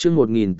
chương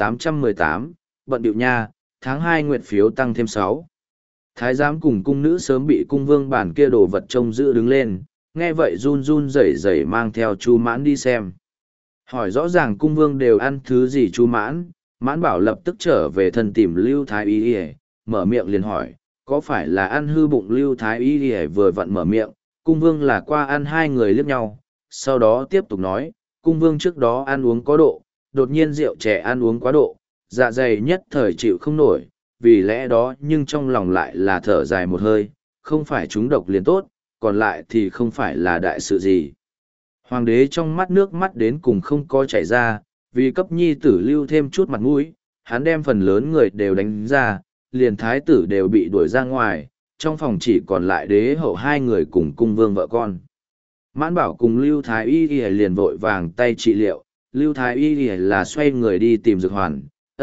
1818, bận điệu nha, tháng 2 nguyện phiếu tăng thêm 6. Thái giám cùng cung nữ sớm bị cung vương bản kia đồ vật trông giữ đứng lên, nghe vậy run run rẩy rẩy mang theo Chu Mãn đi xem. Hỏi rõ ràng cung vương đều ăn thứ gì Chu Mãn, Mãn Bảo lập tức trở về thân tìm Lưu Thái Y Y, mở miệng liền hỏi, có phải là ăn hư bụng? Lưu Thái Y Y vừa vặn mở miệng, cung vương là qua ăn, hai người liếc nhau, sau đó tiếp tục nói, cung vương trước đó ăn uống có độ, đột nhiên rượu chè ăn uống quá độ, dạ dày nhất thời chịu không nổi, vì lẽ đó nhưng trong lòng lại là thở dài một hơi, không phải chúng độc liền tốt, còn lại thì không phải là đại sự gì. Hoàng đế trong mắt nước mắt đến cùng không có chảy ra, vì cấp nhi tử lưu thêm chút mặt mũi, hắn đem phần lớn người đều đánh ra, liền thái tử đều bị đuổi ra ngoài, trong phòng chỉ còn lại đế hậu hai người cùng cung vương vợ con. Mãn Bảo cùng Lưu Thái Y Y liền vội vàng tay trị liệu, Lưu Thái Y Y là xoay người đi tìm dược hoàn,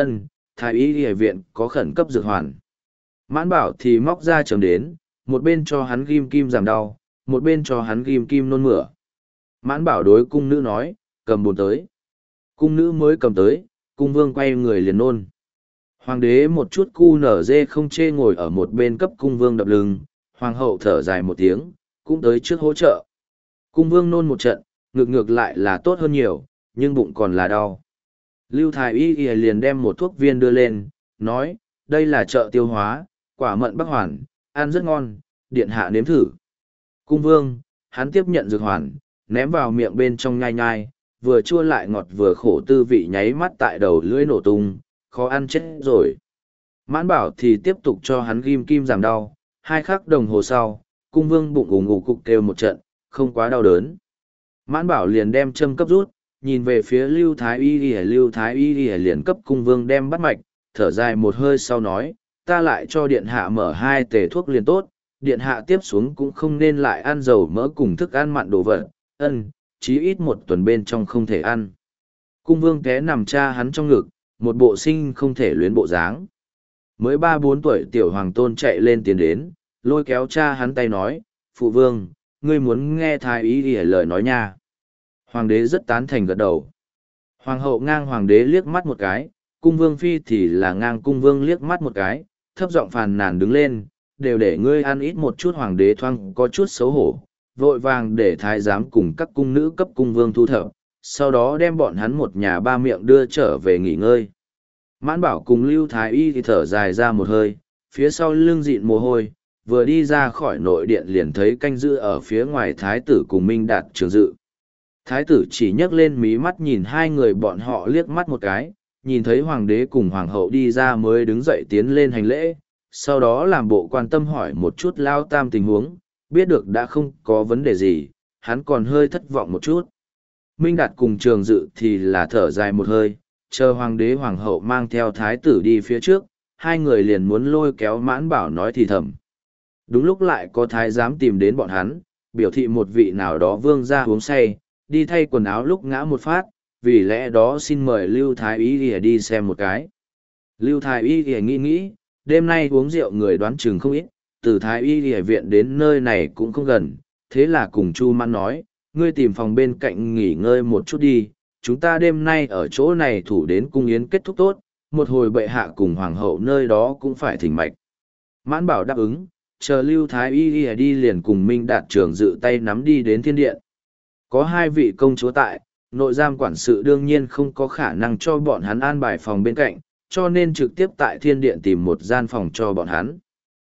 Thái Y Y viện có khẩn cấp dược hoàn. Mãn Bảo thì móc ra chấm đến, một bên cho hắn ghim kim giảm đau, một bên cho hắn ghim kim nôn mửa. Mãn Bảo đối cung nữ nói, cầm bồn tới. Cung nữ mới cầm tới, cung vương quay người liền nôn. Hoàng đế một chút cu nở dê không chê ngồi ở một bên cấp cung vương đập lưng, hoàng hậu thở dài một tiếng, cũng tới trước hỗ trợ. Cung vương nôn một trận, ngược lại là tốt hơn nhiều, nhưng bụng còn là đau. Lưu Thái Y Y liền đem một thuốc viên đưa lên, nói, đây là trợ tiêu hóa, quả mận bắc hoàn, ăn rất ngon, điện hạ nếm thử. Cung vương, hắn tiếp nhận dược hoàn, ném vào miệng bên trong nhai nhai, vừa chua lại ngọt vừa khổ, tư vị nháy mắt tại đầu lưỡi nổ tung, khó ăn chết rồi. Mãn Bảo thì tiếp tục cho hắn ghim kim giảm đau, 2 khắc đồng hồ sau, cung vương bụng ủng ủ cục kêu một trận, không quá đau đớn. Mãn Bảo liền đem châm cấp rút, nhìn về phía Lưu Thái Y Y, Lưu Thái Y Y liền cấp cung vương đem bắt mạch, thở dài một hơi sau nói, ta lại cho điện hạ mở 2 tể thuốc liền tốt, điện hạ tiếp xuống cũng không nên lại ăn dầu mỡ cùng thức ăn mặn đồ vật, chí ít 1 tuần bên trong không thể ăn. Cung vương té nằm cha hắn trong ngực, một bộ sinh không thể luyến bộ dáng. Mới 3-4 tuổi tiểu hoàng tôn chạy lên tiến đến, lôi kéo cha hắn tay nói, phụ vương, ngươi muốn nghe Thái Y Y lời nói nha. Hoàng đế rất tán thành gật đầu. Hoàng hậu ngang hoàng đế liếc mắt một cái, cung vương phi thì là ngang cung vương liếc mắt một cái, thấp giọng phàn nàn đứng lên, đều để ngươi ăn ít một chút. Hoàng đế thoáng có chút xấu hổ, vội vàng để thái giám cùng các cung nữ cấp cung vương thu thập, sau đó đem bọn hắn một nhà 3 miệng đưa trở về nghỉ ngơi. Mãn Bảo cùng Lưu Thái Y thì thở dài ra một hơi, phía sau lưng dịn mồ hôi, vừa đi ra khỏi nội điện liền thấy canh giữ ở phía ngoài thái tử cùng Minh Đạt Trường Dự. Thái tử chỉ nhấc lên mí mắt nhìn hai người bọn họ liếc mắt một cái, nhìn thấy hoàng đế cùng hoàng hậu đi ra mới đứng dậy tiến lên hành lễ, sau đó làm bộ quan tâm hỏi một chút Lao Tam tình huống, biết được đã không có vấn đề gì, hắn còn hơi thất vọng một chút. Minh Đạt cùng Trường Dự thì là thở dài một hơi, chờ hoàng đế hoàng hậu mang theo thái tử đi phía trước, hai người liền muốn lôi kéo Mãn Bảo nói thì thầm. Đúng lúc lại có thái giám tìm đến bọn hắn, biểu thị một vị nào đó vương ra uống say, đi thay quần áo lúc ngã một phát, vì lẽ đó xin mời Lưu Thái Y đi xem một cái. Lưu Thái Y nghĩ, đêm nay uống rượu người đoán chừng không ít, từ Thái Y viện đến nơi này cũng không gần, thế là cùng Chu Mãn nói, ngươi tìm phòng bên cạnh nghỉ ngơi một chút đi, chúng ta đêm nay ở chỗ này thủ đến cung yến kết thúc tốt, một hồi bệ hạ cùng hoàng hậu nơi đó cũng phải thỉnh mạch. Mãn Bảo đáp ứng, chờ Lưu Thái Y đi liền cùng Minh Đạt Trường Dự tay nắm đi đến thiên điện. Có 2 vị công chúa tại, nội giam quản sự đương nhiên không có khả năng cho bọn hắn an bài phòng bên cạnh, cho nên trực tiếp tại thiên điện tìm một gian phòng cho bọn hắn.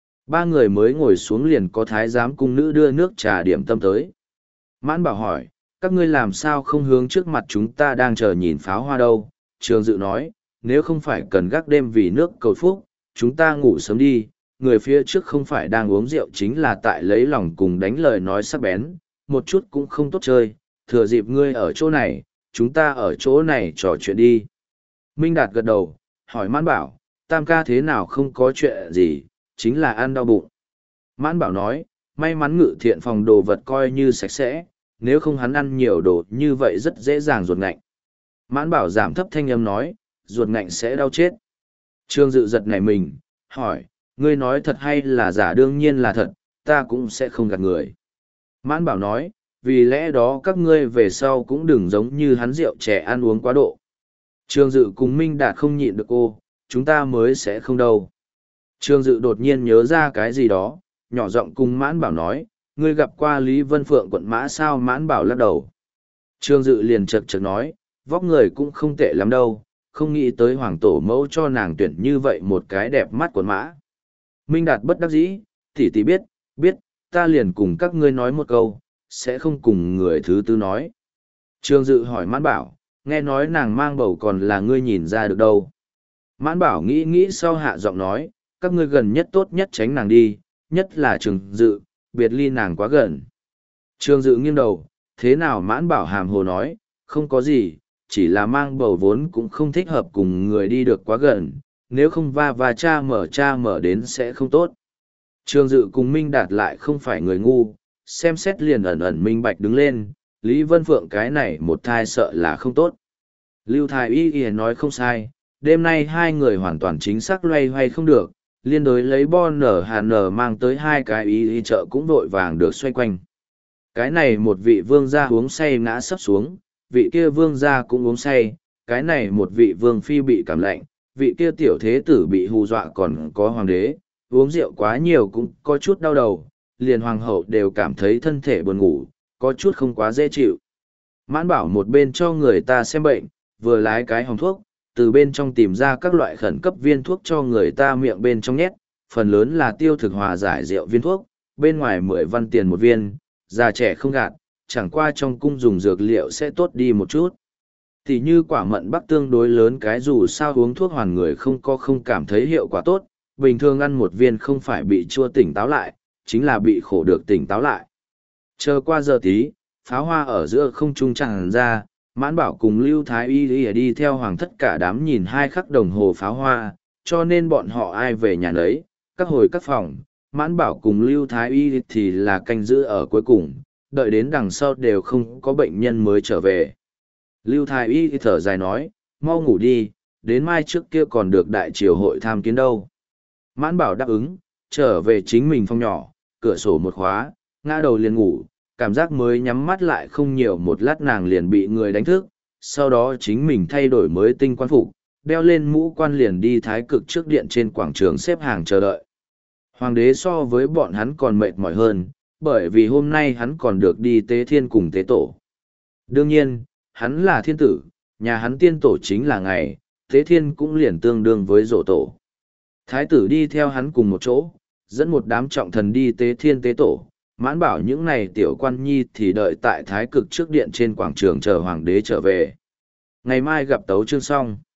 3 người mới ngồi xuống liền có thái giám cung nữ đưa nước trà điểm tâm tới. Mãn Bảo hỏi, các ngươi làm sao không hướng trước mặt chúng ta đang chờ nhìn pháo hoa đâu? Trường Dự nói, nếu không phải cần gác đêm vì nước cầu phúc, chúng ta ngủ sớm đi, người phía trước không phải đang uống rượu chính là tại lấy lòng cùng đánh lời nói sắc bén, một chút cũng không tốt chơi, thừa dịp ngươi ở chỗ này, chúng ta ở chỗ này trò chuyện đi. Minh Đạt gật đầu, hỏi Mãn Bảo, Tam ca thế nào không có chuyện gì, chính là ăn đau bụng. Mãn Bảo nói, may mắn Ngự Thiện phòng đồ vật coi như sạch sẽ, nếu không hắn ăn nhiều đồ như vậy rất dễ dàng ruột ngạnh. Mãn Bảo giảm thấp thanh âm nói, ruột ngạnh sẽ đau chết. Trương Dự giật nảy mình, hỏi, ngươi nói thật hay là giả? Đương nhiên là thật, ta cũng sẽ không gạt người. Mãn Bảo nói, vì lẽ đó các ngươi về sau cũng đừng giống như hắn rượu chè ăn uống quá độ. Trương Dự cùng Minh Đạt không nhịn được cô, chúng ta mới sẽ không đâu. Trương Dự đột nhiên nhớ ra cái gì đó, nhỏ giọng cùng Mãn Bảo nói, ngươi gặp qua Lý Vân Phượng quận Mã sao? Mãn Bảo lắc đầu. Trương Dự liền chật chật nói, vóc người cũng không tệ lắm đâu, không nghĩ tới hoàng tổ mẫu cho nàng tuyển như vậy một cái đẹp mắt quận Mã. Minh Đạt bất đắc dĩ, tỷ tỷ biết, ta liền cùng các ngươi nói một câu, sẽ không cùng người thứ tư nói. Trương Dự hỏi Mãn Bảo, nghe nói nàng mang bầu còn là ngươi nhìn ra được đâu. Mãn Bảo nghĩ sau hạ giọng nói, các ngươi gần nhất tốt nhất tránh nàng đi, nhất là Trương Dự, biệt ly nàng quá gần. Trương Dự nghiêng đầu, thế nào? Mãn Bảo hàm hồ nói, không có gì, chỉ là mang bầu vốn cũng không thích hợp cùng người đi được quá gần, nếu không va cha mở đến sẽ không tốt. Trương Dự cùng Minh Đạt lại không phải người ngu, xem xét liền ẩn ẩn minh bạch đứng lên, Lý Vân Phượng cái này một thai sợ là không tốt. Lưu Thái Y nói không sai, đêm nay hai người hoàn toàn chính xác loay hoay không được, liên đối lấy Bon nở Hà nở mang tới hai cái y chợ cũng vội vàng được xoay quanh. Cái này một vị vương gia uống say ngã sấp xuống, vị kia vương gia cũng uống say, cái này một vị vương phi bị cảm lạnh, vị kia tiểu thế tử bị hù dọa, còn có hoàng đế, uống rượu quá nhiều cũng có chút đau đầu, liền hoàng hậu đều cảm thấy thân thể buồn ngủ, có chút không quá dễ chịu. Mãn Bảo một bên cho người ta xem bệnh, vừa lái cái hòm thuốc, từ bên trong tìm ra các loại khẩn cấp viên thuốc cho người ta miệng bên trong nhét, phần lớn là tiêu thực hòa giải rượu viên thuốc, bên ngoài 10 văn tiền một viên, già trẻ không gạt, chẳng qua trong cung dùng dược liệu sẽ tốt đi một chút. Thì như quả mận bắc tương đối lớn cái dù sao uống thuốc hoàn người không cảm thấy hiệu quả tốt, bình thường ăn một viên không phải bị chua tỉnh táo lại, chính là bị khổ được tỉnh táo lại. Chờ qua giờ tí, pháo hoa ở giữa không trung tràn ra, Mãn Bảo cùng Lưu Thái Y đi theo hoàng thất cả đám nhìn 2 khắc đồng hồ pháo hoa, cho nên bọn họ ai về nhà nấy, các hồi các phòng, Mãn Bảo cùng Lưu Thái Y thì là canh giữ ở cuối cùng, đợi đến đằng sau đều không có bệnh nhân mới trở về. Lưu Thái Y thở dài nói, mau ngủ đi, đến mai trước kia còn được đại triều hội tham kiến đâu. Mãn Bảo đáp ứng, trở về chính mình phòng nhỏ, cửa sổ một khóa, ngã đầu liền ngủ, cảm giác mới nhắm mắt lại không nhiều một lát nàng liền bị người đánh thức, sau đó chính mình thay đổi mới tinh quan phục, đeo lên mũ quan liền đi thái cực trước điện trên quảng trường xếp hàng chờ đợi. Hoàng đế so với bọn hắn còn mệt mỏi hơn, bởi vì hôm nay hắn còn được đi tế thiên cùng tế tổ. Đương nhiên, hắn là thiên tử, nhà hắn tiên tổ chính là ngày, tế thiên cũng liền tương đương với rổ tổ. Thái tử đi theo hắn cùng một chỗ, dẫn một đám trọng thần đi tế thiên tế tổ. Mãn Bảo những này tiểu quan nhi thì đợi tại thái cực trước điện trên quảng trường chờ hoàng đế trở về. Ngày mai gặp tấu chương xong.